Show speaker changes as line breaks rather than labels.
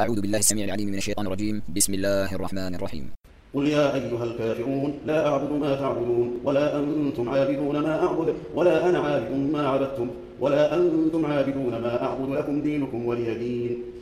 أعوذ بالله السميع العليم من الشيطان الرجيم. بسم الله الرحمن الرحيم.
قل يا أيها الكافرون لا أعبد ما تعبدون ولا أنتم عابدون ما أعبد ولا أنا عابد ما عبدتم ولا أنتم عابدون ما أعبد لكم دينكم ولي دين.